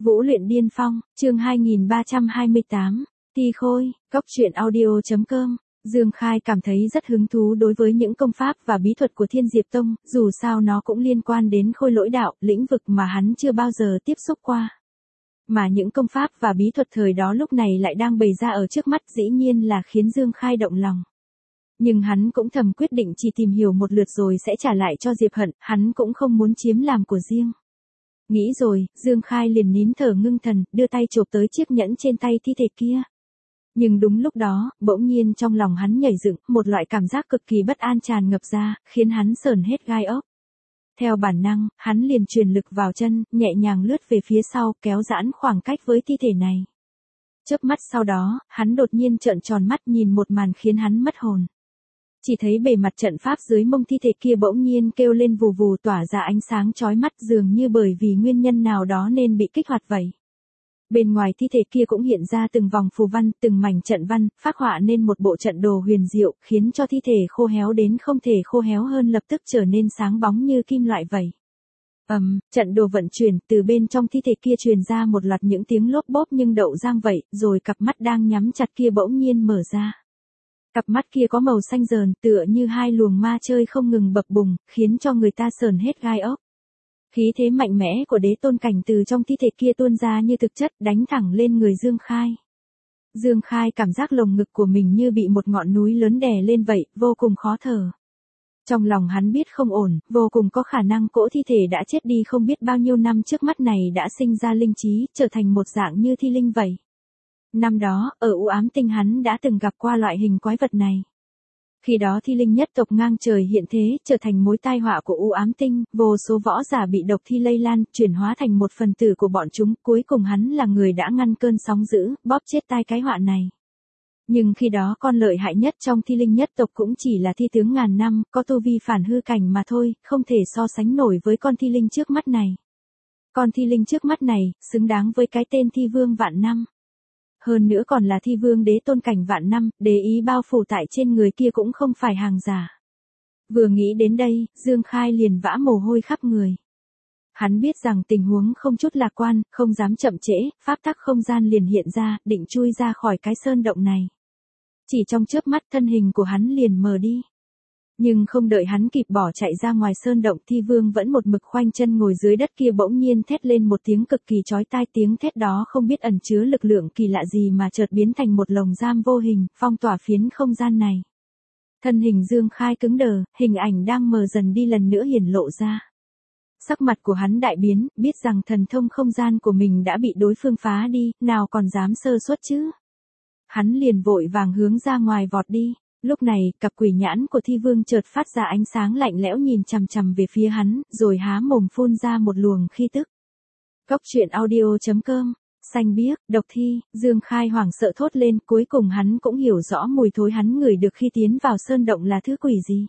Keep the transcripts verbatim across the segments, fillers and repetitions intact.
Vũ luyện điên phong, chương hai nghìn ba trăm hai mươi tám, Ti Khôi, Cốc truyện audio chấm com. Dương Khai cảm thấy rất hứng thú đối với những công pháp và bí thuật của Thiên Diệp Tông, dù sao nó cũng liên quan đến khôi lỗi đạo, lĩnh vực mà hắn chưa bao giờ tiếp xúc qua. Mà những công pháp và bí thuật thời đó lúc này lại đang bày ra ở trước mắt, dĩ nhiên là khiến Dương Khai động lòng. Nhưng hắn cũng thầm quyết định chỉ tìm hiểu một lượt rồi sẽ trả lại cho Diệp Hận, hắn cũng không muốn chiếm làm của riêng. Nghĩ rồi, Dương Khai liền nín thở ngưng thần, đưa tay chộp tới chiếc nhẫn trên tay thi thể kia. Nhưng đúng lúc đó, bỗng nhiên trong lòng hắn nhảy dựng, một loại cảm giác cực kỳ bất an tràn ngập ra, khiến hắn sởn hết gai ốc. Theo bản năng, hắn liền truyền lực vào chân, nhẹ nhàng lướt về phía sau, kéo giãn khoảng cách với thi thể này. Chớp mắt sau đó, hắn đột nhiên trợn tròn mắt nhìn một màn khiến hắn mất hồn. Chỉ thấy bề mặt trận pháp dưới mông thi thể kia bỗng nhiên kêu lên vù vù tỏa ra ánh sáng chói mắt, dường như bởi vì nguyên nhân nào đó nên bị kích hoạt vậy. Bên ngoài thi thể kia cũng hiện ra từng vòng phù văn, từng mảnh trận văn, phác họa nên một bộ trận đồ huyền diệu, khiến cho thi thể khô héo đến không thể khô héo hơn lập tức trở nên sáng bóng như kim loại vậy. Ầm, um, trận đồ vận chuyển, từ bên trong thi thể kia truyền ra một loạt những tiếng lốp bốp nhưng đậu giang vậy, rồi cặp mắt đang nhắm chặt kia bỗng nhiên mở ra. Cặp mắt kia có màu xanh rờn, tựa như hai luồng ma chơi không ngừng bập bùng, khiến cho người ta sờn hết gai ốc. Khí thế mạnh mẽ của đế tôn cảnh từ trong thi thể kia tuôn ra như thực chất, đánh thẳng lên người Dương Khai. Dương Khai cảm giác lồng ngực của mình như bị một ngọn núi lớn đè lên vậy, vô cùng khó thở. Trong lòng hắn biết không ổn, vô cùng có khả năng cỗ thi thể đã chết đi không biết bao nhiêu năm trước mắt này đã sinh ra linh trí, trở thành một dạng như thi linh vậy. Năm đó, ở U Ám Tinh hắn đã từng gặp qua loại hình quái vật này. Khi đó thi linh nhất tộc ngang trời hiện thế, trở thành mối tai họa của U Ám Tinh, vô số võ giả bị độc thi lây lan, chuyển hóa thành một phần tử của bọn chúng, cuối cùng hắn là người đã ngăn cơn sóng dữ, bóp chết tai cái họa này. Nhưng khi đó con lợi hại nhất trong thi linh nhất tộc cũng chỉ là thi tướng ngàn năm, có tu vi phản hư cảnh mà thôi, không thể so sánh nổi với con thi linh trước mắt này. Con thi linh trước mắt này, xứng đáng với cái tên thi vương vạn năm. Hơn nữa còn là thi vương đế tôn cảnh vạn năm, đế ý bao phủ tại trên người kia cũng không phải hàng giả. Vừa nghĩ đến đây, Dương Khai liền vã mồ hôi khắp người. Hắn biết rằng tình huống không chút lạc quan, không dám chậm trễ, pháp tắc không gian liền hiện ra, định chui ra khỏi cái sơn động này. Chỉ trong chớp mắt thân hình của hắn liền mờ đi. Nhưng không đợi hắn kịp bỏ chạy ra ngoài sơn động, thi vương vẫn một mực khoanh chân ngồi dưới đất kia bỗng nhiên thét lên một tiếng cực kỳ chói tai, tiếng thét đó không biết ẩn chứa lực lượng kỳ lạ gì mà chợt biến thành một lồng giam vô hình, phong tỏa phiến không gian này. Thân hình Dương Khai cứng đờ, hình ảnh đang mờ dần đi lần nữa hiển lộ ra. Sắc mặt của hắn đại biến, biết rằng thần thông không gian của mình đã bị đối phương phá đi, nào còn dám sơ suất chứ. Hắn liền vội vàng hướng ra ngoài vọt đi. Lúc này, cặp quỷ nhãn của thi vương chợt phát ra ánh sáng lạnh lẽo nhìn chằm chằm về phía hắn, rồi há mồm phun ra một luồng khí tức. Cốc truyện audio chấm com, xanh biếc, độc thi, Dương Khai hoảng sợ thốt lên, cuối cùng hắn cũng hiểu rõ mùi thối hắn ngửi được khi tiến vào sơn động là thứ quỷ gì.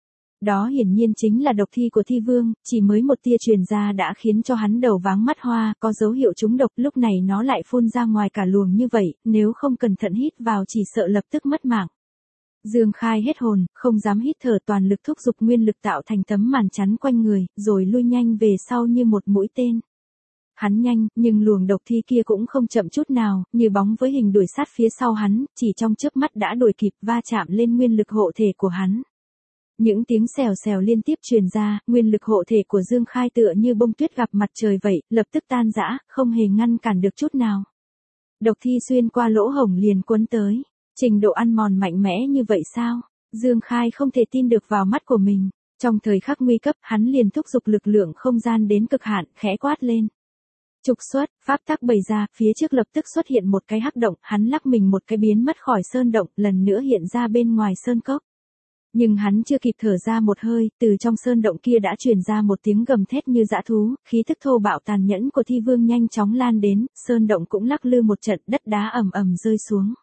Đó hiển nhiên chính là độc thi của thi vương, chỉ mới một tia truyền ra đã khiến cho hắn đầu váng mắt hoa, có dấu hiệu trúng độc, lúc này nó lại phun ra ngoài cả luồng như vậy, nếu không cẩn thận hít vào chỉ sợ lập tức mất mạng. Dương Khai hết hồn, không dám hít thở, toàn lực thúc giục nguyên lực tạo thành tấm màn chắn quanh người, rồi lui nhanh về sau như một mũi tên. Hắn nhanh, nhưng luồng độc thi kia cũng không chậm chút nào, như bóng với hình đuổi sát phía sau hắn, chỉ trong chớp mắt đã đuổi kịp, va chạm lên nguyên lực hộ thể của hắn. Những tiếng xèo xèo liên tiếp truyền ra, nguyên lực hộ thể của Dương Khai tựa như bông tuyết gặp mặt trời vậy, lập tức tan rã, không hề ngăn cản được chút nào. Độc thi xuyên qua lỗ hổng liền cuốn tới. Trình độ ăn mòn mạnh mẽ như vậy sao? Dương Khai không thể tin được vào mắt của mình. Trong thời khắc nguy cấp, hắn liền thúc giục lực lượng không gian đến cực hạn, khẽ quát lên. Trục xuất, pháp tắc bày ra, phía trước lập tức xuất hiện một cái hắc động, hắn lắc mình một cái biến mất khỏi sơn động, lần nữa hiện ra bên ngoài sơn cốc. Nhưng hắn chưa kịp thở ra một hơi, từ trong sơn động kia đã truyền ra một tiếng gầm thét như dã thú, khí thức thô bạo tàn nhẫn của thi vương nhanh chóng lan đến, sơn động cũng lắc lư một trận, đất đá ầm ầm rơi xuống.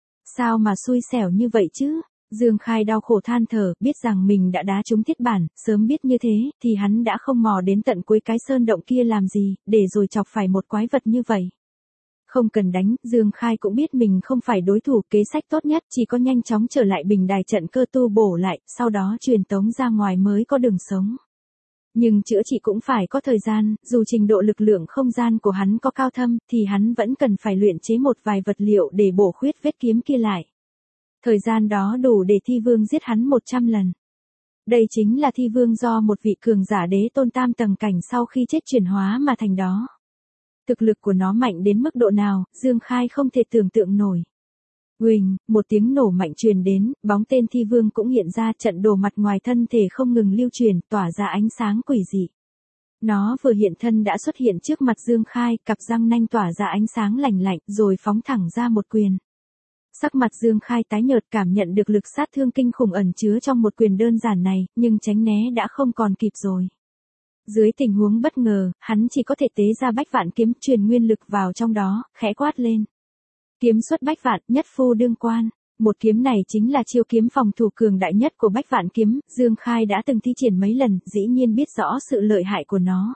Sao mà xui xẻo như vậy chứ? Dương Khai đau khổ than thở, biết rằng mình đã đá trúng thiết bản, sớm biết như thế, thì hắn đã không mò đến tận cuối cái sơn động kia làm gì, để rồi chọc phải một quái vật như vậy. Không cần đánh, Dương Khai cũng biết mình không phải đối thủ, kế sách tốt nhất chỉ có nhanh chóng trở lại bình đài trận cơ tu bổ lại, sau đó truyền tống ra ngoài mới có đường sống. Nhưng chữa trị cũng phải có thời gian, dù trình độ lực lượng không gian của hắn có cao thâm, thì hắn vẫn cần phải luyện chế một vài vật liệu để bổ khuyết vết kiếm kia lại. Thời gian đó đủ để thi vương giết hắn một trăm lần. Đây chính là thi vương do một vị cường giả đế tôn tam tầng cảnh sau khi chết chuyển hóa mà thành đó. Thực lực của nó mạnh đến mức độ nào, Dương Khai không thể tưởng tượng nổi. Huỳnh, một tiếng nổ mạnh truyền đến, bóng tên thi vương cũng hiện ra, trận đồ mặt ngoài thân thể không ngừng lưu truyền, tỏa ra ánh sáng quỷ dị. Nó vừa hiện thân đã xuất hiện trước mặt Dương Khai, cặp răng nanh tỏa ra ánh sáng lạnh lạnh, rồi phóng thẳng ra một quyền. Sắc mặt Dương Khai tái nhợt, cảm nhận được lực sát thương kinh khủng ẩn chứa trong một quyền đơn giản này, nhưng tránh né đã không còn kịp rồi. Dưới tình huống bất ngờ, hắn chỉ có thể tế ra bách vạn kiếm, truyền nguyên lực vào trong đó, khẽ quát lên. Kiếm xuất bách vạn, nhất phu đương quan. Một kiếm này chính là chiêu kiếm phòng thủ cường đại nhất của bách vạn kiếm, Dương Khai đã từng thi triển mấy lần, dĩ nhiên biết rõ sự lợi hại của nó.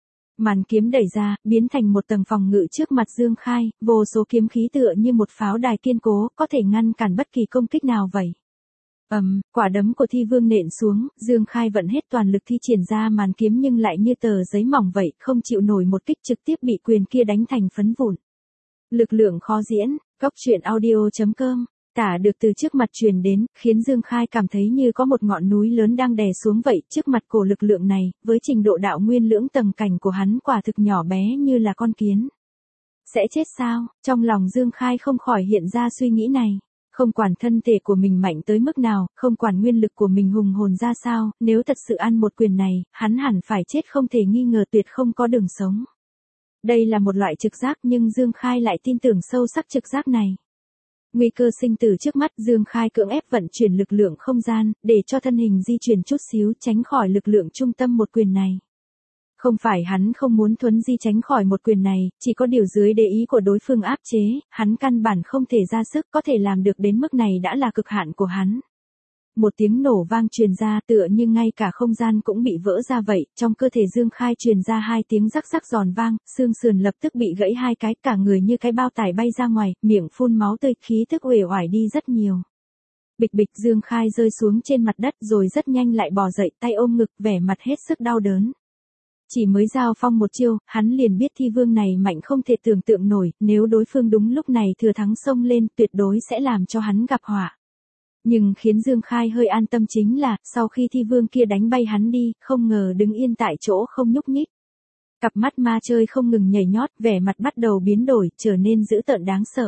Màn kiếm đẩy ra, biến thành một tầng phòng ngự trước mặt Dương Khai, vô số kiếm khí tựa như một pháo đài kiên cố, có thể ngăn cản bất kỳ công kích nào vậy. Ầm, um, quả đấm của thi vương nện xuống, Dương Khai vận hết toàn lực thi triển ra màn kiếm nhưng lại như tờ giấy mỏng vậy, không chịu nổi một kích, trực tiếp bị quyền kia đánh thành phấn vụn. Lực lượng khó diễn, Cốc Truyện Audio chấm com, tả được từ trước mặt truyền đến, khiến Dương Khai cảm thấy như có một ngọn núi lớn đang đè xuống vậy, trước mặt cổ lực lượng này, với trình độ đạo nguyên lưỡng tầng cảnh của hắn quả thực nhỏ bé như là con kiến. Sẽ chết sao? Trong lòng Dương Khai không khỏi hiện ra suy nghĩ này. Không quản thân thể của mình mạnh tới mức nào, không quản nguyên lực của mình hùng hồn ra sao, nếu thật sự ăn một quyền này, hắn hẳn phải chết không thể nghi ngờ, tuyệt không có đường sống. Đây là một loại trực giác nhưng Dương Khai lại tin tưởng sâu sắc trực giác này. Nguy cơ sinh tử trước mắt, Dương Khai cưỡng ép vận chuyển lực lượng không gian, để cho thân hình di chuyển chút xíu tránh khỏi lực lượng trung tâm một quyền này. Không phải hắn không muốn thuấn di tránh khỏi một quyền này, chỉ có điều dưới đế ý của đối phương áp chế, hắn căn bản không thể ra sức, có thể làm được đến mức này đã là cực hạn của hắn. Một tiếng nổ vang truyền ra, tựa như ngay cả không gian cũng bị vỡ ra vậy, trong cơ thể Dương Khai truyền ra hai tiếng rắc rắc giòn vang, xương sườn lập tức bị gãy hai cái, cả người như cái bao tải bay ra ngoài, miệng phun máu tươi, khí tức uể oải đi rất nhiều. Bịch bịch, Dương Khai rơi xuống trên mặt đất rồi rất nhanh lại bò dậy, tay ôm ngực, vẻ mặt hết sức đau đớn. Chỉ mới giao phong một chiêu, hắn liền biết thi vương này mạnh không thể tưởng tượng nổi, nếu đối phương đúng lúc này thừa thắng xông lên, tuyệt đối sẽ làm cho hắn gặp họa. Nhưng khiến Dương Khai hơi an tâm chính là, sau khi thi vương kia đánh bay hắn đi, không ngờ đứng yên tại chỗ không nhúc nhích. Cặp mắt ma chơi không ngừng nhảy nhót, vẻ mặt bắt đầu biến đổi, trở nên dữ tợn đáng sợ.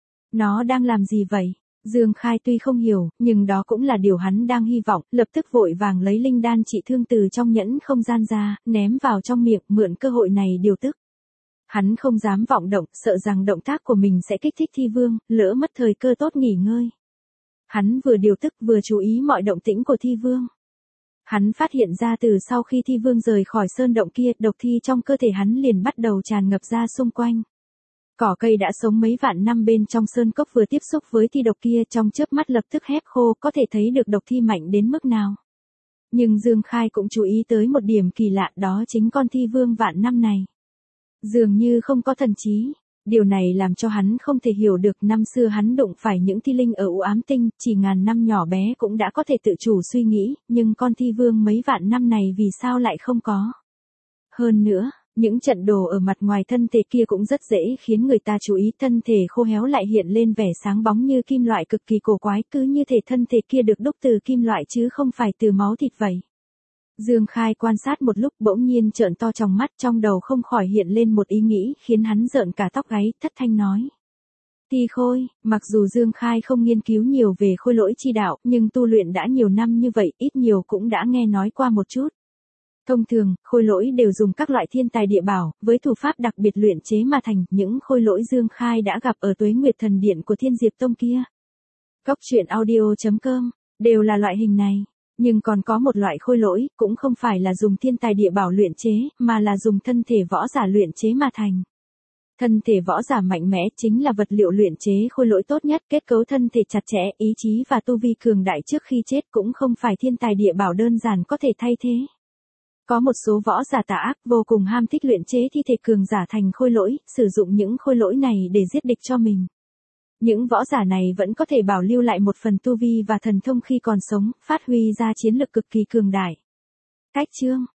Nó đang làm gì vậy? Dương Khai tuy không hiểu, nhưng đó cũng là điều hắn đang hy vọng, lập tức vội vàng lấy linh đan trị thương từ trong nhẫn không gian ra, ném vào trong miệng, mượn cơ hội này điều tức. Hắn không dám vọng động, sợ rằng động tác của mình sẽ kích thích thi vương, lỡ mất thời cơ tốt nghỉ ngơi. Hắn vừa điều tức vừa chú ý mọi động tĩnh của thi vương. Hắn phát hiện ra từ sau khi thi vương rời khỏi sơn động kia, độc thi trong cơ thể hắn liền bắt đầu tràn ngập ra xung quanh. Cỏ cây đã sống mấy vạn năm bên trong sơn cốc vừa tiếp xúc với thi độc kia trong chớp mắt lập tức hép khô, có thể thấy được độc thi mạnh đến mức nào. Nhưng Dương Khai cũng chú ý tới một điểm kỳ lạ, đó chính con thi vương vạn năm này. Dường như không có thần trí. Điều này làm cho hắn không thể hiểu được, năm xưa hắn đụng phải những thi linh ở U Ám Tinh, chỉ ngàn năm nhỏ bé cũng đã có thể tự chủ suy nghĩ, nhưng con thi vương mấy vạn năm này vì sao lại không có. Hơn nữa, những trận đồ ở mặt ngoài thân thể kia cũng rất dễ khiến người ta chú ý, thân thể khô héo lại hiện lên vẻ sáng bóng như kim loại cực kỳ cổ quái, cứ như thể thân thể kia được đúc từ kim loại chứ không phải từ máu thịt vậy. Dương Khai quan sát một lúc bỗng nhiên trợn to trong mắt, trong đầu không khỏi hiện lên một ý nghĩ khiến hắn rợn cả tóc gáy, thất thanh nói. Thi khôi, mặc dù Dương Khai không nghiên cứu nhiều về khôi lỗi chi đạo, nhưng tu luyện đã nhiều năm như vậy, ít nhiều cũng đã nghe nói qua một chút. Thông thường, khôi lỗi đều dùng các loại thiên tài địa bảo, với thủ pháp đặc biệt luyện chế mà thành, những khôi lỗi Dương Khai đã gặp ở Tuế Nguyệt Thần Điện của Thiên Diệp Tông kia. Cốc Truyện Audio chấm com, đều là loại hình này. Nhưng còn có một loại khôi lỗi, cũng không phải là dùng thiên tài địa bảo luyện chế, mà là dùng thân thể võ giả luyện chế mà thành. Thân thể võ giả mạnh mẽ chính là vật liệu luyện chế khôi lỗi tốt nhất, kết cấu thân thể chặt chẽ, ý chí và tu vi cường đại trước khi chết cũng không phải thiên tài địa bảo đơn giản có thể thay thế. Có một số võ giả tà ác vô cùng ham thích luyện chế thi thể cường giả thành khôi lỗi, sử dụng những khôi lỗi này để giết địch cho mình. Những võ giả này vẫn có thể bảo lưu lại một phần tu vi và thần thông khi còn sống, phát huy ra chiến lực cực kỳ cường đại. Cách chương